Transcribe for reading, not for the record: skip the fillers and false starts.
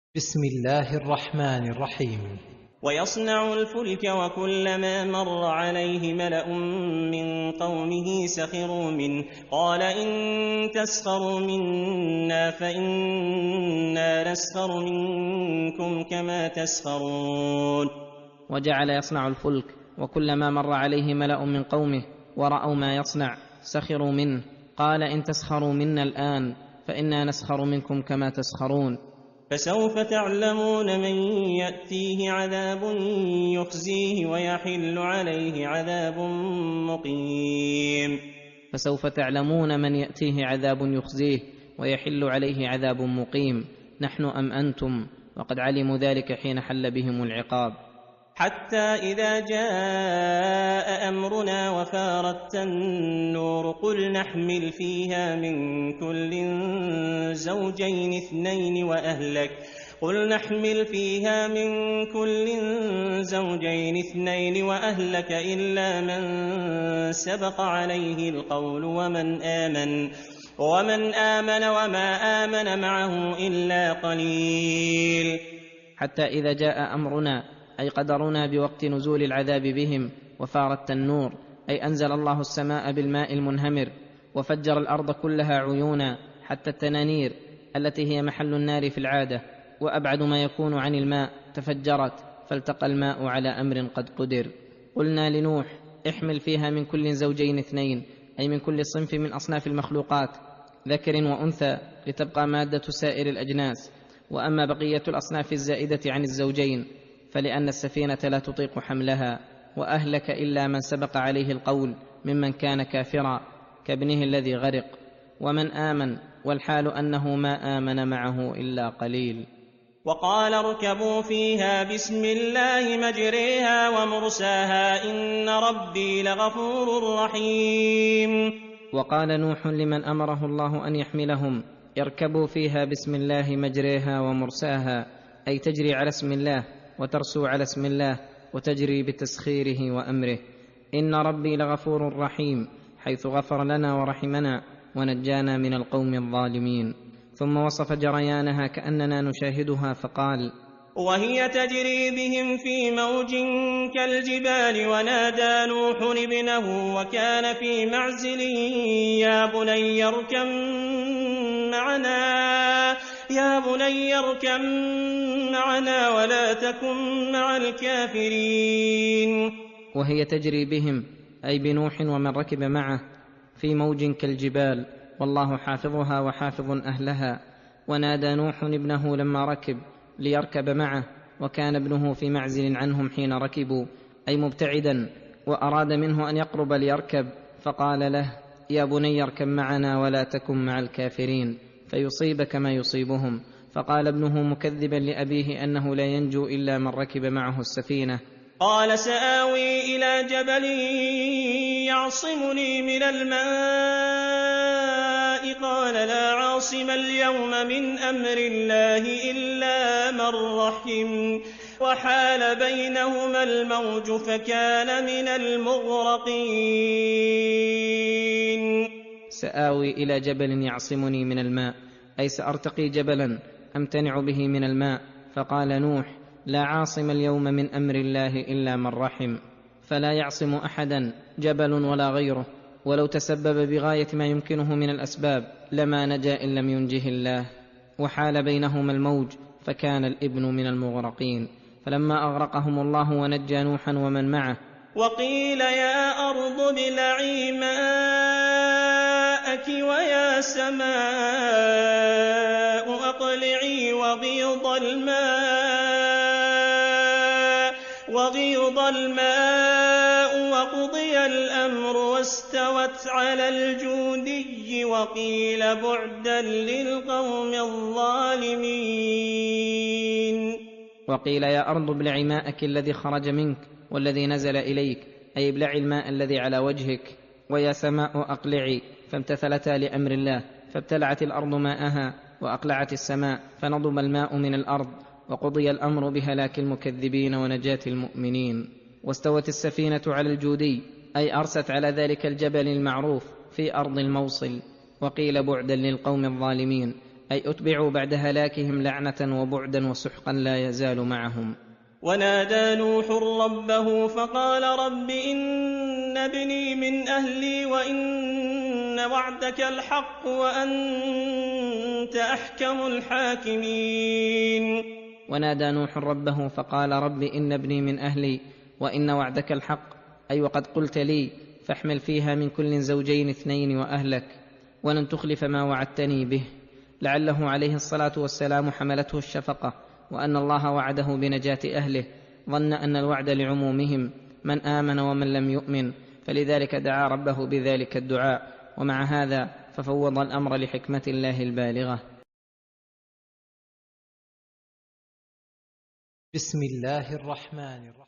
بسم الله الرحمن الرحيم. ويصنع الفلك وكلما مر عليه ملأ من قومه سخروا منه قال إن تسخروا منا فإنا نسخر منكم كما تسخرون. وجعل يصنع الفلك وكلما مر عليه ملأ من قومه ورأوا ما يصنع سخروا منه قال إن تسخروا منا الآن فإنا نسخر منكم كما تسخرون. فسوف تعلمون من يأتيه عذاب يخزيه ويحل عليه عذاب مقيم. فسوف تعلمون من يأتيه عذاب يخزيه ويحل عليه عذاب مقيم، نحن أم أنتم؟ وقد علموا ذلك حين حل بهم العقاب. حتى إذا جاء أمرنا وفارت النور قل نحمل فيها من كل زوجين اثنين وأهلك إلا من سبق عليه القول ومن آمن وما آمن معه إلا قليل. حتى إذا جاء أمرنا أي قدرنا بوقت نزول العذاب بهم وفارت النور أي أنزل الله السماء بالماء المنهمر وفجر الأرض كلها عيونا حتى التنانير التي هي محل النار في العادة وأبعد ما يكون عن الماء تفجرت فالتقى الماء على أمر قد قدر. قلنا لنوح احمل فيها من كل زوجين اثنين أي من كل صنف من أصناف المخلوقات ذكر وأنثى لتبقى مادة سائر الأجناس. وأما بقية الأصناف الزائدة عن الزوجين فلأن السفينة لا تطيق حملها. وأهلك إلا من سبق عليه القول ممن كان كافرا كابنه الذي غرق ومن آمن والحال أنه ما آمن معه إلا قليل. وقال اركبوا فيها بسم الله مجريها ومرساها إن ربي لغفور رحيم. وقال نوح لمن أمره الله أن يحملهم اركبوا فيها بسم الله مجريها ومرساها أي تجري على اسم الله وترسو على اسم الله وتجري بتسخيره وأمره. إن ربي لغفور رحيم حيث غفر لنا ورحمنا ونجانا من القوم الظالمين. ثم وصف جريانها كأننا نشاهدها فقال وهي تجري بهم في موج كالجبال ونادى نوح ابنه وكان في معزل يا بني اركب معنا ولا تكن مع الكافرين. وهي تجري بهم أي بنوح ومن ركب معه في موج كالجبال والله حافظها وحافظ أهلها. ونادى نوح ابنه لما ركب ليركب معه وكان ابنه في معزل عنهم حين ركبوا أي مبتعدا وأراد منه أن يقرب ليركب فقال له يا بني اركب معنا ولا تكن مع الكافرين فيصيبك ما يصيبهم. فقال ابنه مكذبا لأبيه أنه لا ينجو إلا من ركب معه السفينة قال سآوي إلى جبل يعصمني من الماء قال لا عاصم اليوم من أمر الله إلا من رحم وحال بينهما الموج فكان من المغرقين. سآوي إلى جبل يعصمني من الماء أي سأرتقي جبلا أمتنع به من الماء. فقال نوح لا عاصم اليوم من أمر الله إلا من رحم فلا يعصم أحدا جبل ولا غيره ولو تسبب بغاية ما يمكنه من الأسباب لما نجا إن لم ينجه الله. وحال بينهما الموج فكان الابن من المغرقين. فلما أغرقهم الله ونجى نوحا ومن معه وقيل يا أرض ابلعي ماءك ويا سماء أقلعي وغيض الماء وقضي الأمر واستوت على الجودي وقيل بعدا للقوم الظالمين. وقيل يا أرض ابلعي ماءك الذي خرج منك والذي نزل إليك أي ابلعي الماء الذي على وجهك. ويا سماء أقلعي فامتثلتا لأمر الله فابتلعت الأرض ماءها وأقلعت السماء فنضب الماء من الأرض وقضي الأمر بهلاك المكذبين ونجاة المؤمنين. واستوت السفينة على الجودي أي أرست على ذلك الجبل المعروف في أرض الموصل. وقيل بعدا للقوم الظالمين أي أتبعوا بعد هلاكهم لعنة وبعدا وسحقا لا يزال معهم. ونادى نوح ربه فقال رب إن ابني من أهلي وإن وعدك الحق وأنت أحكم الحاكمين. ونادى نوح ربه فقال رب إن ابني من أهلي وإن وعدك الحق، أي وقد قلت لي فاحمل فيها من كل زوجين اثنين وأهلك ولن تخلف ما وعدتني به. لعله عليه الصلاة والسلام حملته الشفقة، وأن الله وعده بنجاة أهله، ظن أن الوعد لعمومهم من آمن ومن لم يؤمن، فلذلك دعا ربه بذلك الدعاء، ومع هذا ففوض الأمر لحكمة الله البالغة. بسم الله الرحمن الرحيم.